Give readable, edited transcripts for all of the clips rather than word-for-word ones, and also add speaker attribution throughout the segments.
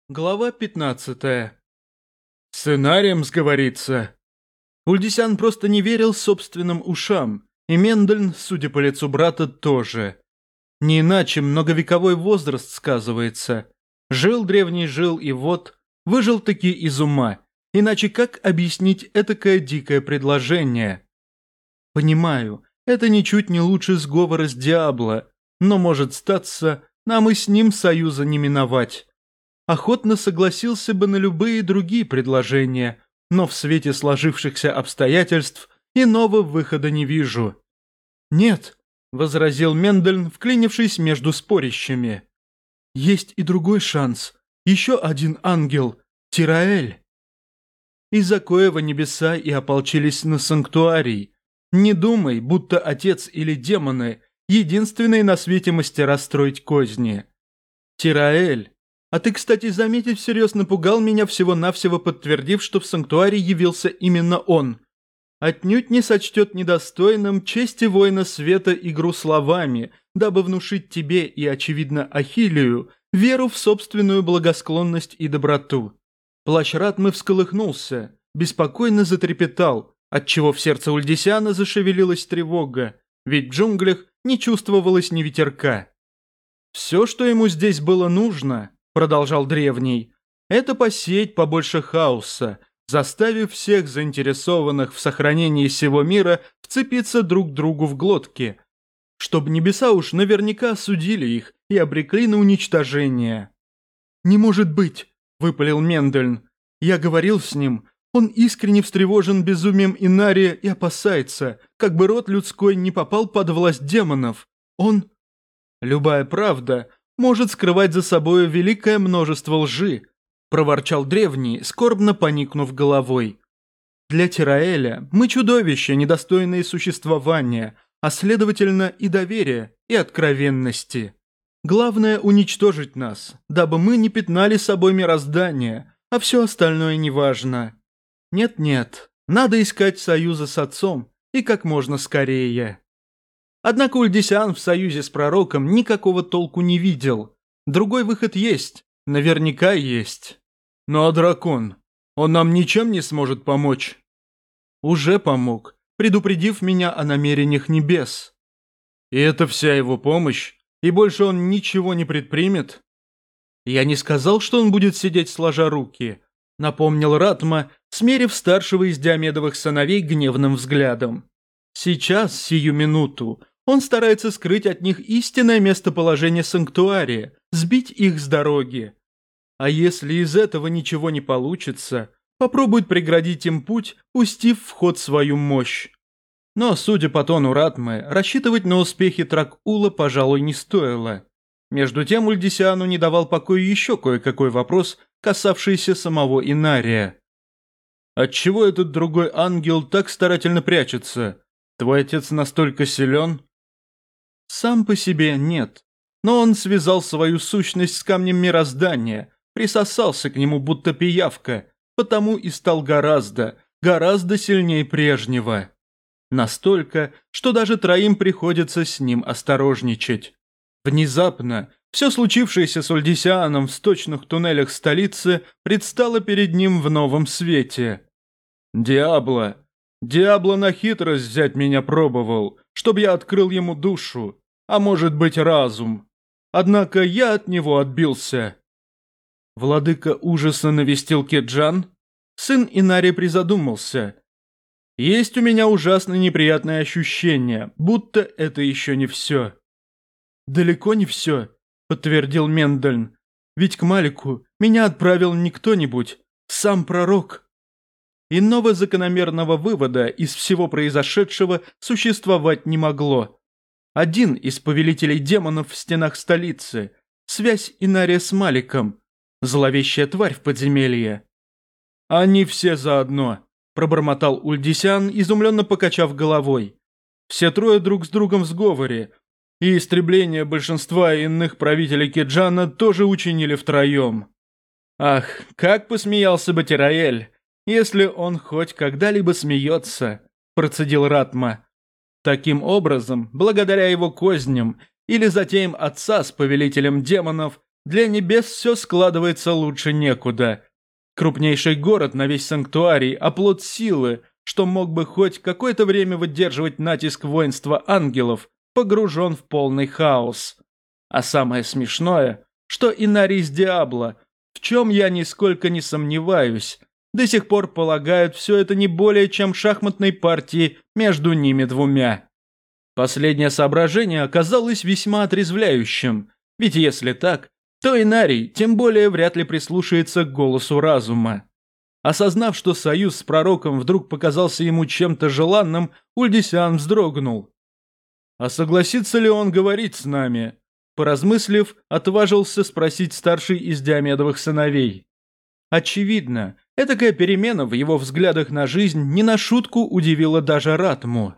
Speaker 1: Глава 15. Сценарием сговорится. Ульдисян просто не верил собственным ушам, и Мендельн, судя по лицу брата, тоже. Не иначе многовековой возраст сказывается. Жил древний жил, и вот, выжил-таки из ума. Иначе как объяснить этакое дикое предложение? Понимаю, это ничуть не лучше сговора с Диабло, но может статься, нам и с ним союза не миновать. Охотно согласился бы на любые другие предложения, но в свете сложившихся обстоятельств иного выхода не вижу. «Нет», — возразил Мендельн, вклинившись между спорящими. «Есть и другой шанс. Еще один ангел — Тираэль». Из-за коего небеса и ополчились на санктуарий. Не думай, будто отец или демоны — единственные на свете мастера строить козни. Тираэль. А ты, кстати, заметив, всерьез напугал меня, всего-навсего подтвердив, что в санктуарий явился именно он. Отнюдь не сочтет недостойным чести воина света игру словами, дабы внушить тебе и, очевидно, Ахиллею веру в собственную благосклонность и доброту. Плащ Ратмы всколыхнулся, беспокойно затрепетал, отчего в сердце Ульдисяна зашевелилась тревога, ведь в джунглях не чувствовалось ни ветерка. Все, что ему здесь было нужно, продолжал древний, это посеять побольше хаоса, заставив всех заинтересованных в сохранении всего мира вцепиться друг другу в глотки, чтобы небеса уж наверняка осудили их и обрекли на уничтожение. «Не может быть!» – выпалил Мендельн. «Я говорил с ним. Он искренне встревожен безумием Инария и опасается, как бы род людской не попал под власть демонов. Он...» «Любая правда может скрывать за собой великое множество лжи», – проворчал древний, скорбно поникнув головой. «Для Тираэля мы чудовища, недостойные существования, а следовательно и доверия, и откровенности. Главное – уничтожить нас, дабы мы не пятнали собой мироздание, а все остальное неважно. Нет-нет, надо искать союза с отцом, и как можно скорее». Однако Ульдисян в союзе с пророком никакого толку не видел. Другой выход есть, наверняка есть. «Ну а дракон? Он нам ничем не сможет помочь?» «Уже помог, предупредив меня о намерениях небес». «И это вся его помощь? И больше он ничего не предпримет?» «Я не сказал, что он будет сидеть сложа руки», — напомнил Ратма, смерив старшего из Диомедовых сыновей гневным взглядом. «Сейчас, сию минуту, он старается скрыть от них истинное местоположение санктуария, сбить их с дороги. А если из этого ничего не получится, попробует преградить им путь, пустив в ход свою мощь. Но, судя по тону Ратмы, рассчитывать на успехи Трак-Ула, пожалуй, не стоило. Между тем Ульдисяну не давал покоя еще кое-какой вопрос, касавшийся самого Инария. «Отчего этот другой ангел так старательно прячется? Твой отец настолько силен?» «Сам по себе нет. Но он связал свою сущность с камнем мироздания, присосался к нему будто пиявка, потому и стал гораздо сильнее прежнего. Настолько, что даже троим приходится с ним осторожничать. Внезапно все случившееся с Ульдисяном в сточных туннелях столицы предстало перед ним в новом свете. Диабло на хитрость взять меня пробовал, чтобы я открыл ему душу, а может быть разум. Однако я от него отбился». Владыка ужаса навестил Кеджан. Сын Инари призадумался. «Есть у меня ужасно неприятное ощущение, будто это еще не все». «Далеко не все», — подтвердил Мендельн. «Ведь к Малику меня отправил не кто-нибудь, сам пророк». Иного закономерного вывода из всего произошедшего существовать не могло. Один из повелителей демонов в стенах столицы, связь Инария с Маликом, зловещая тварь в подземелье. «Они все заодно», – пробормотал Ульдисян, изумленно покачав головой. «Все трое друг с другом в сговоре, и истребление большинства иных правителей Кеджана тоже учинили втроем. Ах, как посмеялся бы Тираэль, если он хоть когда-либо смеется», – процедил Ратма. «Таким образом, благодаря его козням или затеям отца с повелителем демонов, Для небес все складывается лучше некуда. Крупнейший город на весь санктуарий, оплот силы, что мог бы хоть какое-то время выдерживать натиск воинства ангелов, погружен в полный хаос. А самое смешное, что Инарий Диабло, в чем я нисколько не сомневаюсь, до сих пор полагают все это не более чем шахматной партии между ними двумя. Последнее соображение оказалось весьма отрезвляющим, ведь если так, то Инарий тем более вряд ли прислушается к голосу разума. Осознав, что союз с пророком вдруг показался ему чем-то желанным, Ульдисян вздрогнул. «А согласится ли он говорить с нами?» Поразмыслив, отважился спросить старший из Диомедовых сыновей. Очевидно, этакая перемена в его взглядах на жизнь не на шутку удивила даже Ратму.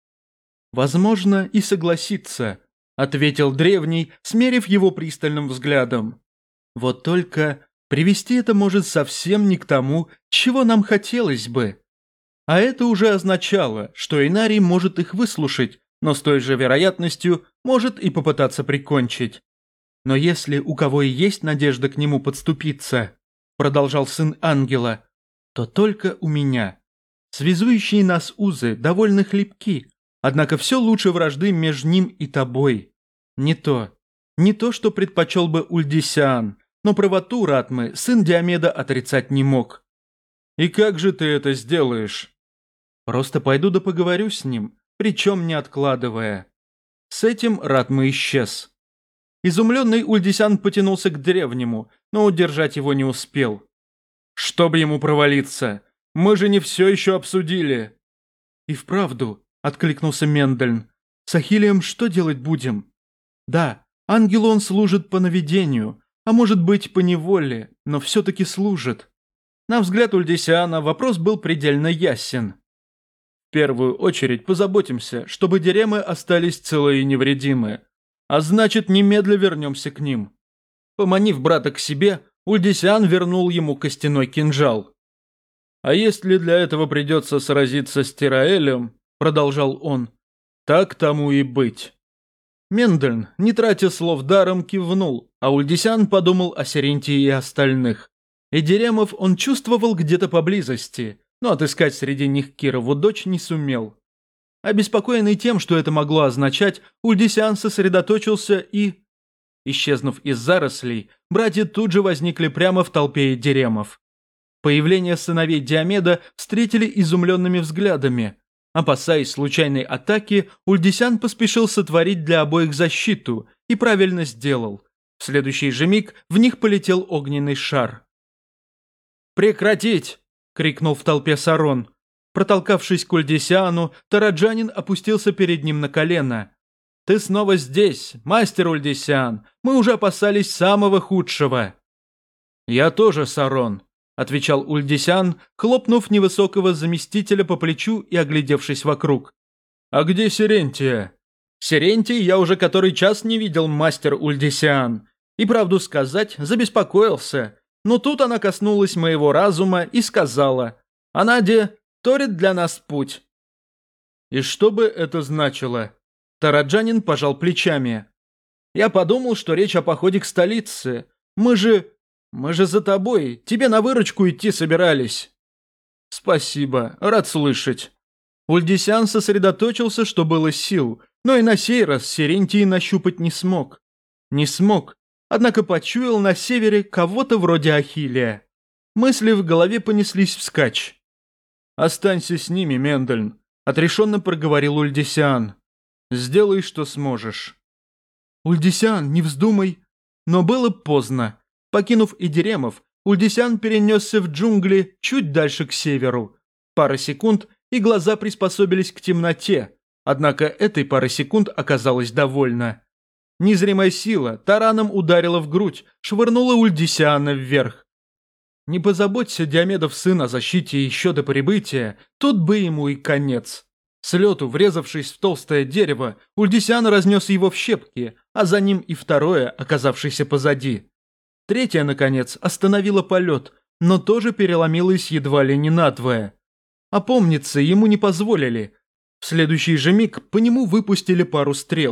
Speaker 1: «Возможно, и согласится», — ответил древний, смерив его пристальным взглядом. «Вот только привести это может совсем не к тому, чего нам хотелось бы». А это уже означало, что Инарий может их выслушать, но с той же вероятностью может и попытаться прикончить. «Но если у кого и есть надежда к нему подступиться», — продолжал сын ангела, — «то только у меня. Связующие нас узы довольно хлипки, однако все лучше вражды между ним и тобой. Не то, что предпочел бы Ульдисян, но правоту Ратмы сын Диомеда отрицать не мог». «И как же ты это сделаешь?» «Просто пойду да поговорю с ним, причем не откладывая». С этим Ратма исчез. Изумленный Ульдисян потянулся к древнему, но удержать его не успел. «Чтоб ему провалиться! Мы же не все еще обсудили!» «И вправду», — откликнулся Мендельн, — «с Ахиллеем что делать будем?» «Да, ангелу он служит по наведению, а может быть по неволе, но все-таки служит». На взгляд Ульдисяна вопрос был предельно ясен. «В первую очередь позаботимся, чтобы диремы остались целые и невредимы, а значит, немедля вернемся к ним». Поманив брата к себе, Ульдисян вернул ему костяной кинжал. «А если для этого придется сразиться с Тираэлем, — продолжал он, — так тому и быть». Мендельн, не тратя слов даром, кивнул, а Ульдисян подумал о Серентии и остальных. И диремов он чувствовал где-то поблизости, но отыскать среди них Кирову дочь не сумел. Обеспокоенный тем, что это могло означать, Ульдисян сосредоточился и... Исчезнув из зарослей, братья тут же возникли прямо в толпе диремов. Появление сыновей Диомеда встретили изумленными взглядами. Опасаясь случайной атаки, Ульдисян поспешил сотворить для обоих защиту и правильно сделал. В следующий же миг в них полетел огненный шар. «Прекратить!» — крикнул в толпе Сарон. Протолкавшись к Ульдисяну, Тараджанин опустился перед ним на колено. «Ты снова здесь, мастер Ульдисян. Мы уже опасались самого худшего». «Я тоже, Сарон», — отвечал Ульдисян, хлопнув невысокого заместителя по плечу и оглядевшись вокруг. «А где Серентия?» «Серентий я уже который час не видел, мастер Ульдисян. И правду сказать, забеспокоился. Но тут она коснулась моего разума и сказала: «Анаде торит для нас путь». «И что бы это значило?» Тараджанин пожал плечами. «Я подумал, что речь о походе к столице. Мы же за тобой, тебе на выручку идти собирались». «Спасибо, рад слышать». Ульдисян сосредоточился, что было сил, но и на сей раз Серентий нащупать не смог. Не смог, однако почуял на севере кого-то вроде Ахиллея. Мысли в голове понеслись вскачь. «Останься с ними, Мендельн», — отрешенно проговорил Ульдисян. «Сделай, что сможешь». «Ульдисян, не вздумай». Но было поздно. Покинув Идиремов, Ульдисян перенесся в джунгли чуть дальше к северу. Пара секунд, и глаза приспособились к темноте. Однако этой пары секунд оказалось довольно. Незримая сила тараном ударила в грудь, швырнула Ульдисяна вверх. Не позаботься Диомедов сын о защите еще до прибытия, тут бы ему и конец. С лету, врезавшись в толстое дерево, Ульдисян разнес его в щепки, а за ним и второе, оказавшееся позади. Третье, наконец, остановило полет, но тоже переломилось едва ли не надвое. Опомниться ему не позволили. В следующий же миг по нему выпустили пару стрел,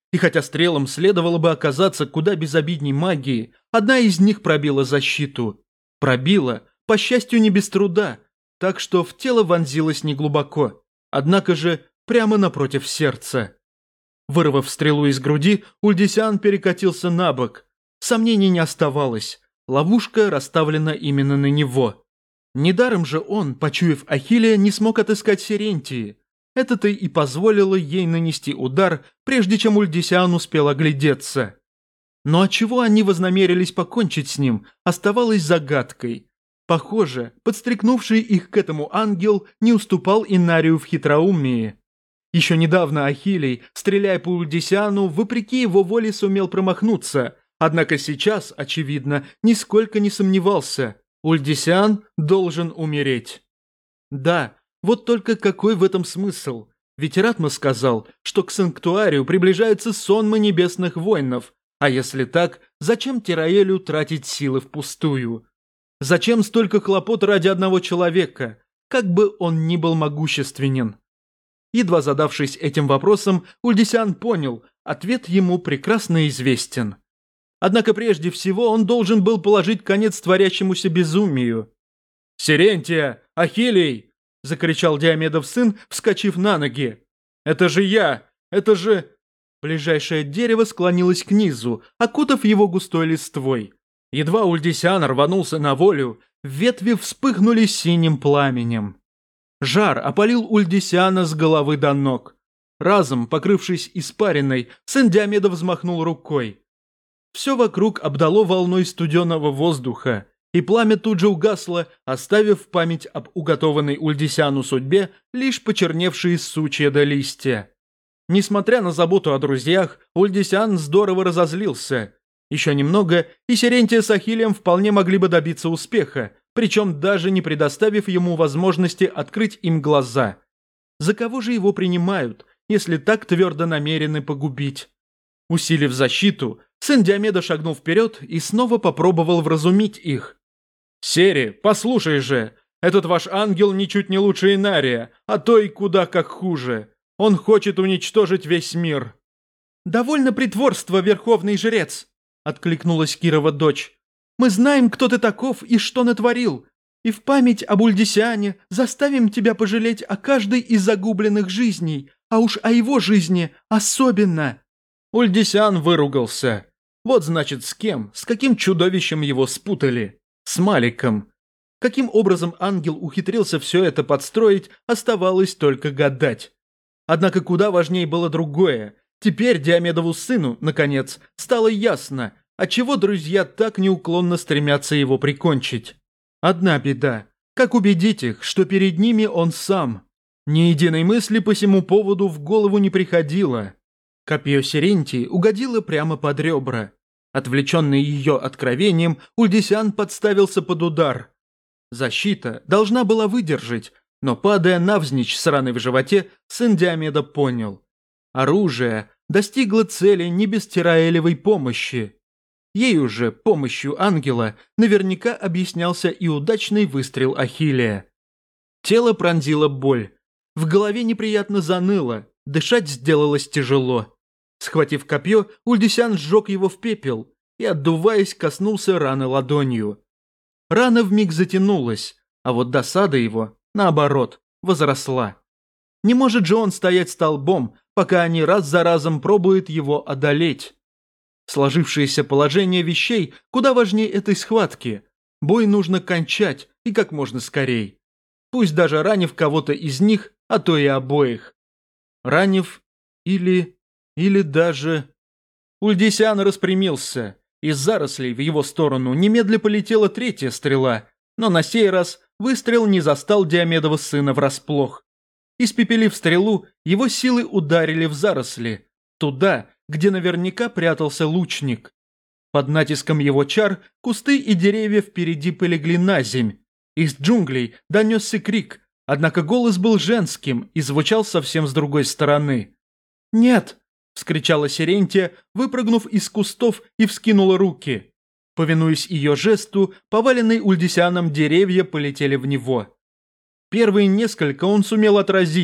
Speaker 1: И хотя стрелам следовало бы оказаться куда безобидней магии, одна из них пробила защиту. Пробила, по счастью, не без труда, так что в тело вонзилась неглубоко, однако же прямо напротив сердца. Вырвав стрелу из груди, Ульдисян перекатился на бок. Сомнений не оставалось, ловушка расставлена именно на него. Недаром же он, почуяв Ахиллея, не смог отыскать Сирентии. Это-то и позволило ей нанести удар, прежде чем Ульдисян успел оглядеться. Но отчего они вознамерились покончить с ним, оставалось загадкой. Похоже, подстрекнувший их к этому ангел не уступал Инарию в хитроумии. Еще недавно Ахиллей, стреляя по Ульдисяну, вопреки его воле сумел промахнуться, однако сейчас, очевидно, нисколько не сомневался. Ульдисян должен умереть. Да, вот только какой в этом смысл? Ведь Ратма сказал, что к санктуарию приближаются сонмы небесных воинов, а если так, зачем Тираэлю тратить силы впустую? Зачем столько хлопот ради одного человека, как бы он ни был могущественен? Едва задавшись этим вопросом, Ульдисян понял, ответ ему прекрасно известен. Однако прежде всего он должен был положить конец творящемуся безумию. «Сирентия! Ахиллей!» – закричал Диомедов сын, вскочив на ноги. «Это же я! Это же...» Ближайшее дерево склонилось к низу, окутав его густой листвой. Едва Ульдисян рванулся на волю, ветви вспыхнули синим пламенем. Жар опалил Ульдисяна с головы до ног. Разом, покрывшись испариной, сын Диомеда взмахнул рукой. Все вокруг обдало волной студеного воздуха, и пламя тут же угасло, оставив в память об уготованной Ульдисяну судьбе лишь почерневшие сучья да листья. Несмотря на заботу о друзьях, Ульдисян здорово разозлился. Еще немного, и Сирентия с Ахиллеем вполне могли бы добиться успеха, причем даже не предоставив ему возможности открыть им глаза. За кого же его принимают, если так твердо намерены погубить? Усилив защиту, сын Диомеда шагнул вперед и снова попробовал вразумить их. «Сери, послушай же, этот ваш ангел ничуть не лучше Инария, а то и куда как хуже. Он хочет уничтожить весь мир». «Довольно притворства, верховный жрец», — откликнулась Кирова дочь. «Мы знаем, кто ты таков и что натворил, и в память об Ульдисяне заставим тебя пожалеть о каждой из загубленных жизней, а уж о его жизни особенно». Ульдисян выругался. Вот значит с кем, с каким чудовищем его спутали. С Маликом. Каким образом ангел ухитрился все это подстроить, оставалось только гадать. Однако куда важнее было другое. Теперь Диомедову сыну, наконец, стало ясно, отчего друзья так неуклонно стремятся его прикончить. Одна беда. Как убедить их, что перед ними он сам? Ни единой мысли по сему поводу в голову не приходило. Копье Сирентии угодило прямо под ребра. Отвлеченный ее откровением, Ульдисян подставился под удар. Защита должна была выдержать, но, падая навзничь с раной в животе, сын Диомеда понял. Оружие достигло цели не без Тираэлевой помощи. Ею же, помощью ангела, наверняка объяснялся и удачный выстрел Ахиллея. Тело пронзило боль. В голове неприятно заныло, дышать сделалось тяжело. Схватив копье, Ульдисян сжег его в пепел и, отдуваясь, коснулся раны ладонью. Рана вмиг затянулась, а вот досада его, наоборот, возросла. Не может же он стоять столбом, пока они раз за разом пробуют его одолеть. Сложившееся положение вещей куда важнее этой схватки. Бой нужно кончать, и как можно скорей. Пусть даже ранив кого-то из них, а то и обоих. Ранив или даже... Ульдисян распрямился. Из зарослей в его сторону немедля полетела третья стрела, но на сей раз выстрел не застал Диомедова сына врасплох. Испепелив стрелу, его силы ударили в заросли, туда, где наверняка прятался лучник. Под натиском его чар кусты и деревья впереди полегли на земь. Из джунглей донесся крик, однако голос был женским и звучал совсем с другой стороны. «Нет!» – вскричала Сирентия, выпрыгнув из кустов и вскинула руки. Повинуясь ее жесту, поваленные Ульдисяном деревья полетели в него. Первые несколько он сумел отразить,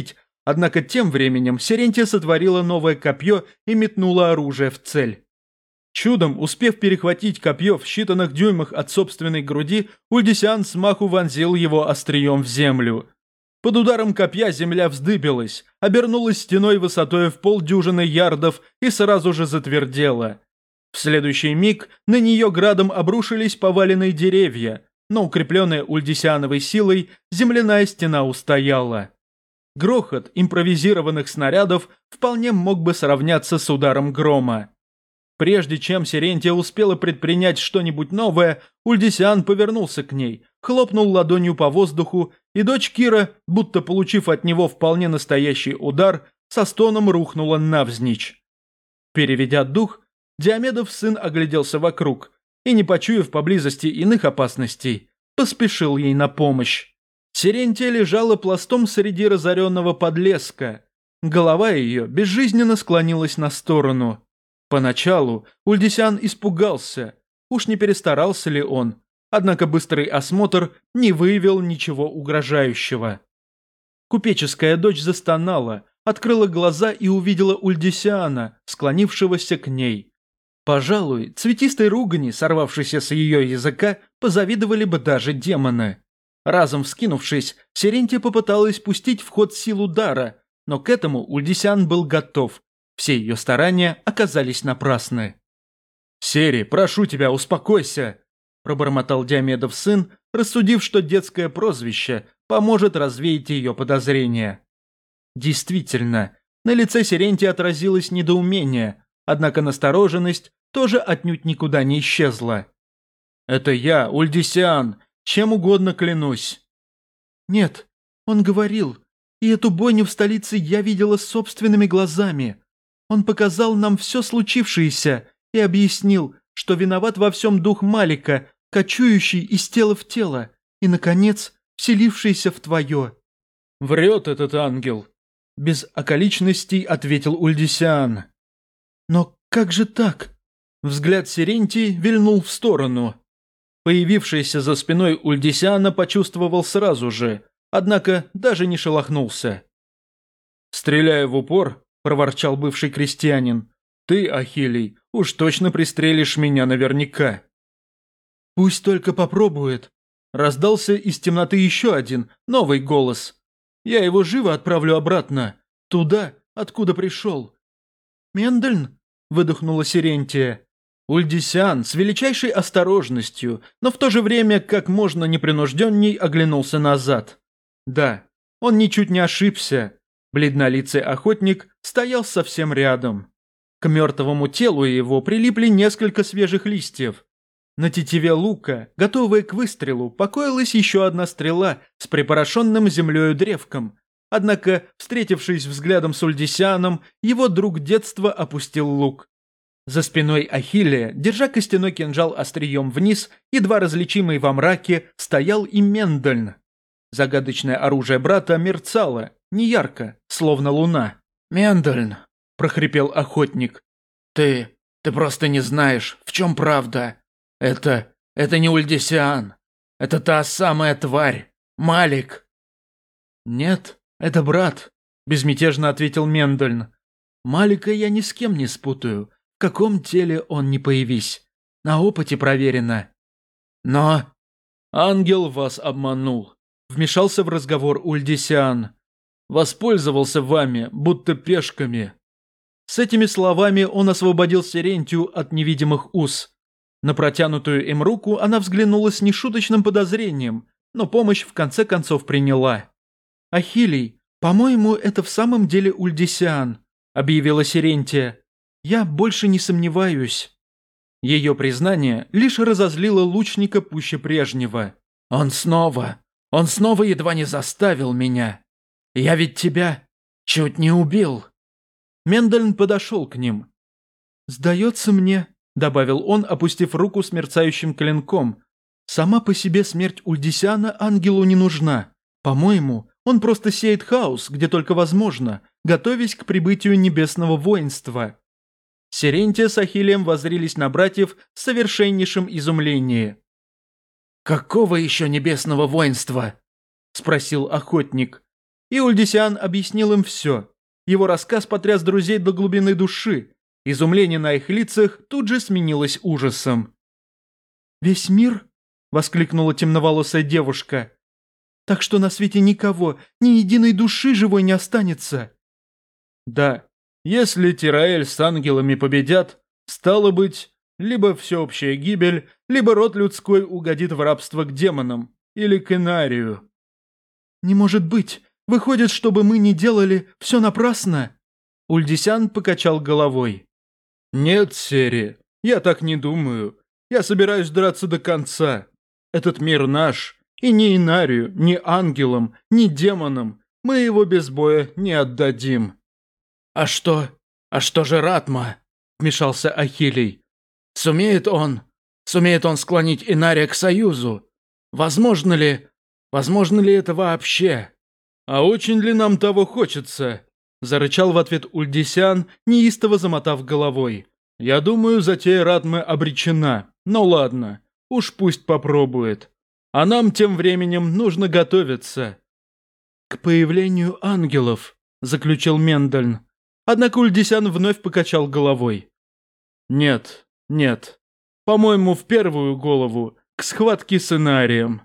Speaker 1: Однако тем временем Сирентия сотворила новое копье и метнула оружие в цель. Чудом, успев перехватить копье в считанных дюймах от собственной груди, Ульдисян смаху вонзил его острием в землю. Под ударом копья земля вздыбилась, обернулась стеной высотой в полдюжины ярдов и сразу же затвердела. В следующий миг на нее градом обрушились поваленные деревья, но укрепленная Ульдисяновой силой земляная стена устояла. Грохот импровизированных снарядов вполне мог бы сравняться с ударом грома. Прежде чем Сирентия успела предпринять что-нибудь новое, Ульдисян повернулся к ней, хлопнул ладонью по воздуху, и дочь Кира, будто получив от него вполне настоящий удар, со стоном рухнула навзничь. Переведя дух, Диомедов сын огляделся вокруг и, не почуяв поблизости иных опасностей, поспешил ей на помощь. Сирентия лежала пластом среди разоренного подлеска. Голова ее безжизненно склонилась на сторону. Поначалу Ульдисян испугался, уж не перестарался ли он, однако быстрый осмотр не выявил ничего угрожающего. Купеческая дочь застонала, открыла глаза и увидела Ульдисяна, склонившегося к ней. Пожалуй, цветистой ругани, сорвавшейся с ее языка, позавидовали бы даже демоны. Разом вскинувшись, Сирентия попыталась пустить в ход силу дара, но к этому Ульдисян был готов. Все ее старания оказались напрасны. «Сери, прошу тебя, успокойся!» – пробормотал Диомедов сын, рассудив, что детское прозвище поможет развеять ее подозрения. Действительно, на лице Сирентии отразилось недоумение, однако настороженность тоже отнюдь никуда не исчезла. «Это я, Ульдисян, чем угодно клянусь». «Нет, он говорил, и эту бойню в столице я видела собственными глазами. Он показал нам все случившееся и объяснил, что виноват во всем дух Малика, кочующий из тела в тело, и, наконец, вселившийся в твое». «Врет этот ангел», – без околичностей ответил Ульдисян. «Но как же так?» Взгляд Сирентии вильнул в сторону. Появившийся за спиной Ульдисяна почувствовал сразу же, однако даже не шелохнулся. «Стреляя в упор», – проворчал бывший крестьянин, – «ты, Ахилий, уж точно пристрелишь меня наверняка». «Пусть только попробует», – раздался из темноты еще один, новый голос. «Я его живо отправлю обратно, туда, откуда пришел». «Мендельн?» – выдохнула Сирентия. Ульдисян с величайшей осторожностью, но в то же время как можно непринужденней оглянулся назад. Да, он ничуть не ошибся. Бледнолицый охотник стоял совсем рядом. К мертвому телу его прилипли несколько свежих листьев. На тетиве лука, готовая к выстрелу, покоилась еще одна стрела с припорошенным землею древком. Однако, встретившись взглядом с Ульдисяном, его друг детства опустил лук. За спиной Ахиллея, держа костяной кинжал острием вниз, едва различимый во мраке, стоял и Мендельн. Загадочное оружие брата мерцало, неярко, словно луна. «Мендельн», – прохрипел охотник, – ты просто не знаешь, в чем правда. Это не Ульдисян. Это та самая тварь, Малик». «Нет, это брат», – безмятежно ответил Мендельн. «Малика я ни с кем не спутаю. В каком теле он не появись. На опыте проверено». «Но...» «Ангел вас обманул», – вмешался в разговор Ульдисян. «Воспользовался вами, будто пешками». С этими словами он освободил Сирентию от невидимых уз. На протянутую им руку она взглянула с нешуточным подозрением, но помощь в конце концов приняла. «Ахилий, по-моему, это в самом деле Ульдисян», – объявила Сирентия. «Я больше не сомневаюсь». Ее признание лишь разозлило лучника пуще прежнего. Он снова едва не заставил меня. Я ведь тебя чуть не убил». Мендельн подошел к ним. «Сдается мне», – добавил он, опустив руку с мерцающим клинком, – «сама по себе смерть Ульдисяна ангелу не нужна. По-моему, он просто сеет хаос, где только возможно, готовясь к прибытию небесного воинства». Сирентия с Ахиллеем воззрились на братьев в совершеннейшем изумлении. «Какого еще небесного воинства?» – спросил охотник. И Ульдисиан объяснил им все. Его рассказ потряс друзей до глубины души. Изумление на их лицах тут же сменилось ужасом. «Весь мир?» – воскликнула темноволосая девушка. «Так что на свете никого, ни единой души живой не останется?» «Да, если Тираэль с ангелами победят, стало быть, либо всеобщая гибель, либо род людской угодит в рабство к демонам или к Инарию». «Не может быть! Выходит, чтобы мы не делали, все напрасно?» Ульдисян покачал головой. «Нет, Сери, я так не думаю. Я собираюсь драться до конца. Этот мир наш, и ни Инарию, ни ангелам, ни демонам мы его без боя не отдадим». «А что же Ратма?» – вмешался Ахилей. «Сумеет он склонить Инария к союзу? Возможно ли это вообще?» «А очень ли нам того хочется?» – зарычал в ответ Ульдисян, неистово замотав головой. «Я думаю, затея Ратмы обречена. Но ладно, уж пусть попробует. А нам тем временем нужно готовиться». «К появлению ангелов», – заключил Мендельн. Однако Ульдисян вновь покачал головой. «Нет. По-моему, в первую голову к схватке с Инарием».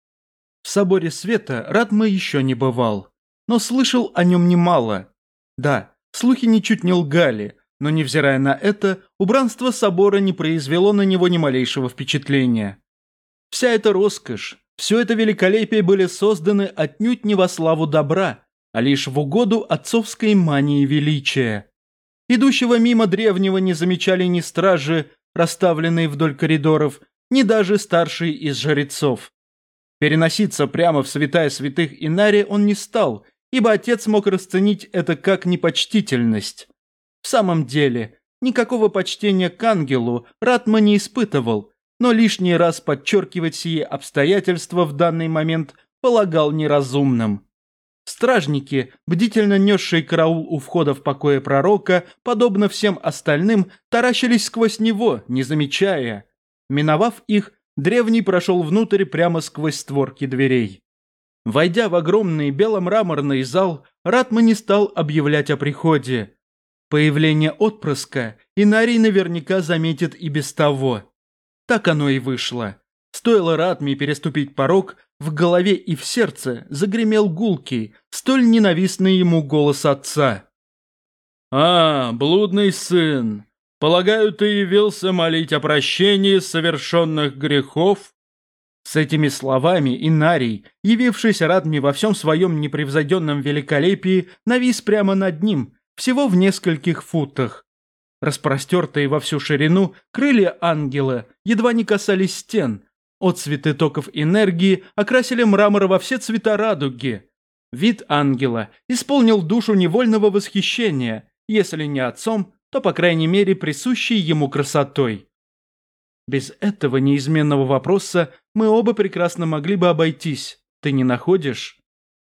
Speaker 1: В Соборе Света Ратма еще не бывал, но слышал о нем немало. Да, слухи ничуть не лгали, но, невзирая на это, убранство собора не произвело на него ни малейшего впечатления. Вся эта роскошь, все это великолепие были созданы отнюдь не во славу добра, а лишь в угоду отцовской мании величия. Идущего мимо древнего не замечали ни стражи, расставленные вдоль коридоров, ни даже старшие из жрецов. Переноситься прямо в святая святых Инария он не стал, ибо отец мог расценить это как непочтительность. В самом деле, никакого почтения к ангелу Ратма не испытывал, но лишний раз подчеркивать сие обстоятельства в данный момент полагал неразумным. Стражники, бдительно несшие караул у входа в покое пророка, подобно всем остальным, таращились сквозь него, не замечая. Миновав их, древний прошел внутрь прямо сквозь створки дверей. Войдя в огромный беломраморный зал, Ратма не стал объявлять о приходе. Появление отпрыска Инарий наверняка заметит и без того. Так оно и вышло. Стоило Ратме переступить порог, в голове и в сердце загремел гулкий, столь ненавистный ему голос отца. «А, блудный сын, полагаю, ты явился молить о прощении совершенных грехов?» С этими словами Инарий, явившись Ратме во всем своем непревзойденном великолепии, навис прямо над ним, всего в нескольких футах. Распростертые во всю ширину, крылья ангела едва не касались стен. Отцветы токов энергии окрасили мрамор во все цвета радуги. Вид ангела исполнил душу невольного восхищения, если не отцом, то, по крайней мере, присущей ему красотой. Без этого неизменного вопроса мы оба прекрасно могли бы обойтись, ты не находишь?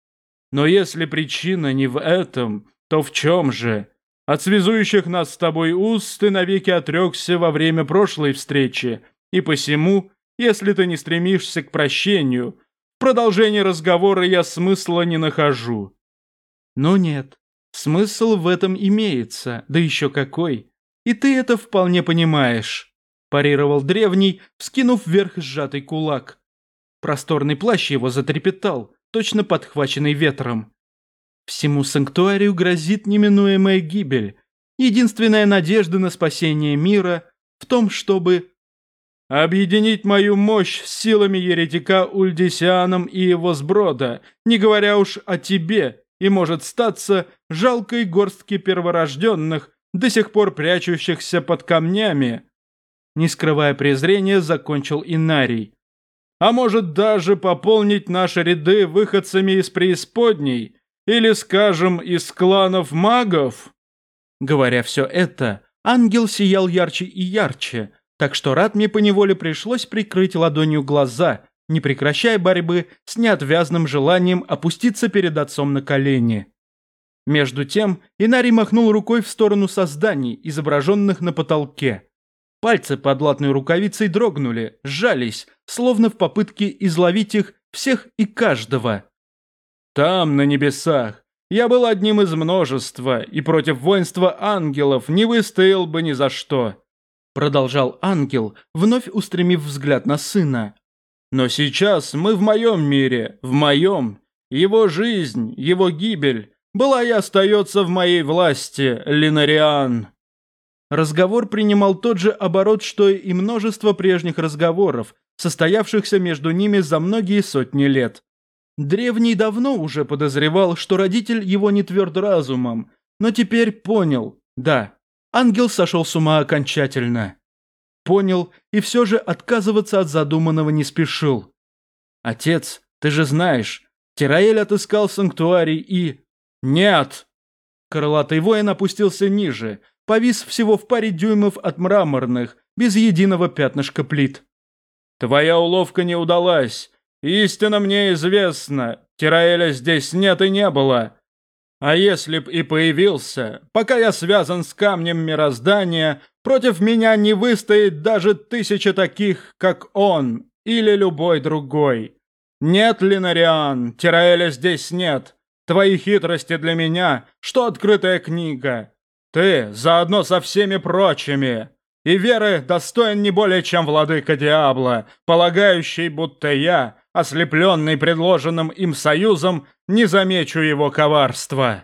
Speaker 1: Но если причина не в этом, то в чем же? От связующих нас с тобой уз ты навеки отрекся во время прошлой встречи, и посему, если ты не стремишься к прощению, в продолжении разговора я смысла не нахожу». «Но нет, смысл в этом имеется, да еще какой, и ты это вполне понимаешь», парировал древний, вскинув вверх сжатый кулак. Просторный плащ его затрепетал, точно подхваченный ветром. «Всему санктуарию грозит неминуемая гибель. Единственная надежда на спасение мира в том, чтобы объединить мою мощь с силами еретика Ульдисианом и его сброда, не говоря уж о тебе, и, может статься, жалкой горстке перворожденных, до сих пор прячущихся под камнями». Не скрывая презрения, закончил Инарий. «А может даже пополнить наши ряды выходцами из преисподней, или, скажем, из кланов магов?» Говоря все это, ангел сиял ярче и ярче, так что Ратме поневоле пришлось прикрыть ладонью глаза, не прекращая борьбы с неотвязным желанием опуститься перед отцом на колени. Между тем Инарий махнул рукой в сторону созданий, изображенных на потолке. Пальцы под латной рукавицей дрогнули, сжались, словно в попытке изловить их всех и каждого. Там, на небесах, я был одним из множества, и против воинства ангелов не выстоял бы ни за что. Продолжал ангел, вновь устремив взгляд на сына. Но сейчас мы в моем мире, в моем. Его жизнь, его гибель была и остается в моей власти, Линариан. Разговор принимал тот же оборот, что и множество прежних разговоров, состоявшихся между ними за многие сотни лет. Древний давно уже подозревал, что родитель его не тверд разумом, но теперь понял, да, ангел сошел с ума окончательно. Понял и все же отказываться от задуманного не спешил. «Отец, ты же знаешь, Тираэль отыскал санктуарий и...» «Нет!» Крылатый воин опустился ниже, повис всего в паре дюймов от мраморных, без единого пятнышка плит. «Твоя уловка не удалась. Истина мне известна. Тираэля здесь нет и не было. А если б и появился, пока я связан с камнем мироздания, против меня не выстоит даже 1000 таких, как он, или любой другой. Нет, Линариан, Тираэля здесь нет. Твои хитрости для меня, что открытая книга. Ты заодно со всеми прочими. И веры достоин не более, чем владыка Диабло, полагающий, будто я, ослепленный предложенным им союзом, не замечу его коварства».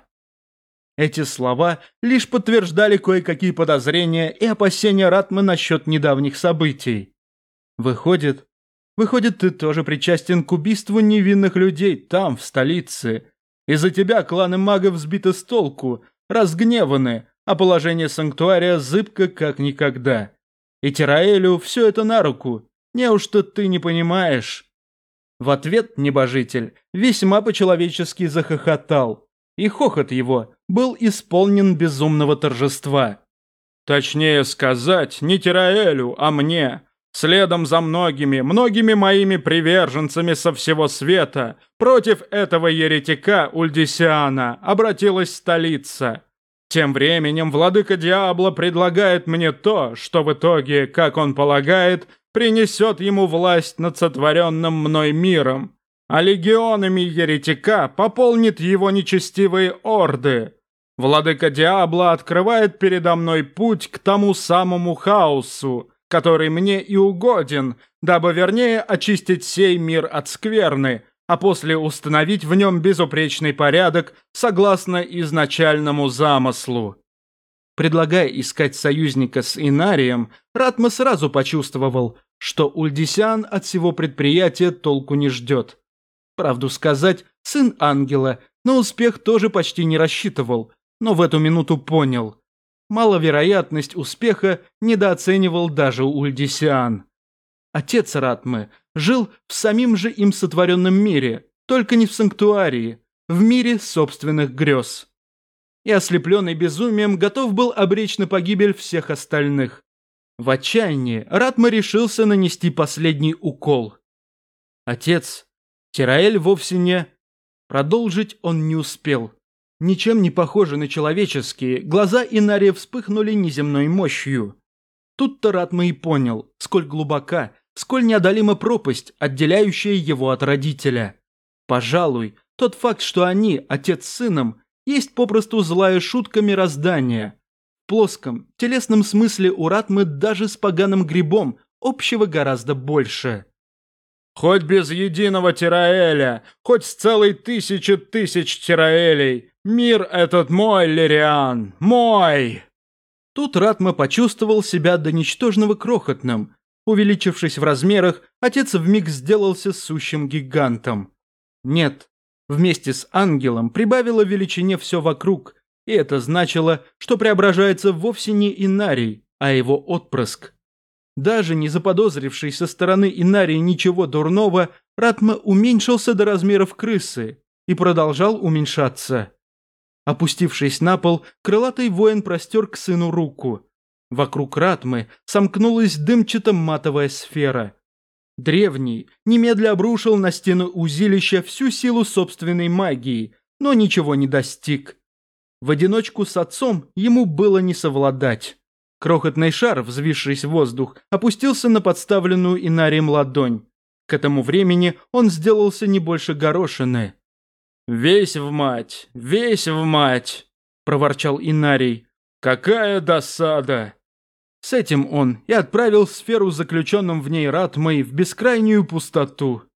Speaker 1: Эти слова лишь подтверждали кое-какие подозрения и опасения Ратмы насчет недавних событий. Выходит, ты тоже причастен к убийству невинных людей там, в столице. Из-за тебя кланы магов сбиты с толку, разгневаны, а положение санктуария зыбко как никогда. И Тираэлю все это на руку. Неужто ты не понимаешь? В ответ небожитель весьма по-человечески захохотал, и хохот его был исполнен безумного торжества. «Точнее сказать, не Тираэлю, а мне. Следом за многими моими приверженцами со всего света против этого еретика Ульдисиана обратилась столица. Тем временем владыка Диабло предлагает мне то, что в итоге, как он полагает, принесет ему власть над сотворенным мной миром, а легионами еретика пополнит его нечестивые орды. Владыка Диабло открывает передо мной путь к тому самому хаосу, который мне и угоден, дабы вернее очистить сей мир от скверны, а после установить в нем безупречный порядок согласно изначальному замыслу. Предлагая искать союзника с Инарием, Ратма сразу почувствовал, что Ульдисиан от всего предприятия толку не ждет. Правду сказать, сын ангела на успех тоже почти не рассчитывал, но в эту минуту понял. Маловероятность успеха недооценивал даже Ульдисиан. Отец Ратмы жил в самим же им сотворенном мире, только не в санктуарии, в мире собственных грез. И ослепленный безумием готов был обречь на погибель всех остальных. В отчаянии Ратма решился нанести последний укол. Отец, Тираэль вовсе не... Продолжить он не успел. Ничем не похожи на человеческие, глаза Инария вспыхнули неземной мощью. Тут-то Ратма и понял, сколь глубока, сколь неодолима пропасть, отделяющая его от родителя. Пожалуй, тот факт, что они, отец с сыном, есть попросту злая шутка мироздания. В плоском, телесном смысле у Ратмы даже с поганым грибом общего гораздо больше. «Хоть без единого Тираэля, хоть с целой 1000 тысяч Тираэлей, мир этот мой, Лириан, мой!» Тут Ратма почувствовал себя до ничтожного крохотным. Увеличившись в размерах, отец вмиг сделался сущим гигантом. Нет, вместе с ангелом прибавило величине все вокруг, и это значило, что преображается вовсе не Инарий, а его отпрыск. Даже не заподозривший со стороны Инарии ничего дурного, Ратма уменьшился до размеров крысы и продолжал уменьшаться. Опустившись на пол, крылатый воин простер к сыну руку. Вокруг Ратмы сомкнулась дымчато-матовая сфера. Древний немедля обрушил на стену узилища всю силу собственной магии, но ничего не достиг. В одиночку с отцом ему было не совладать. Крохотный шар, взвившись в воздух, опустился на подставленную Инарием ладонь. К этому времени он сделался не больше горошины. «Весь в мать, весь в мать!» – проворчал Инарий. «Какая досада!» С этим он и отправил сферу с заключенным в ней Ратмой в бескрайнюю пустоту.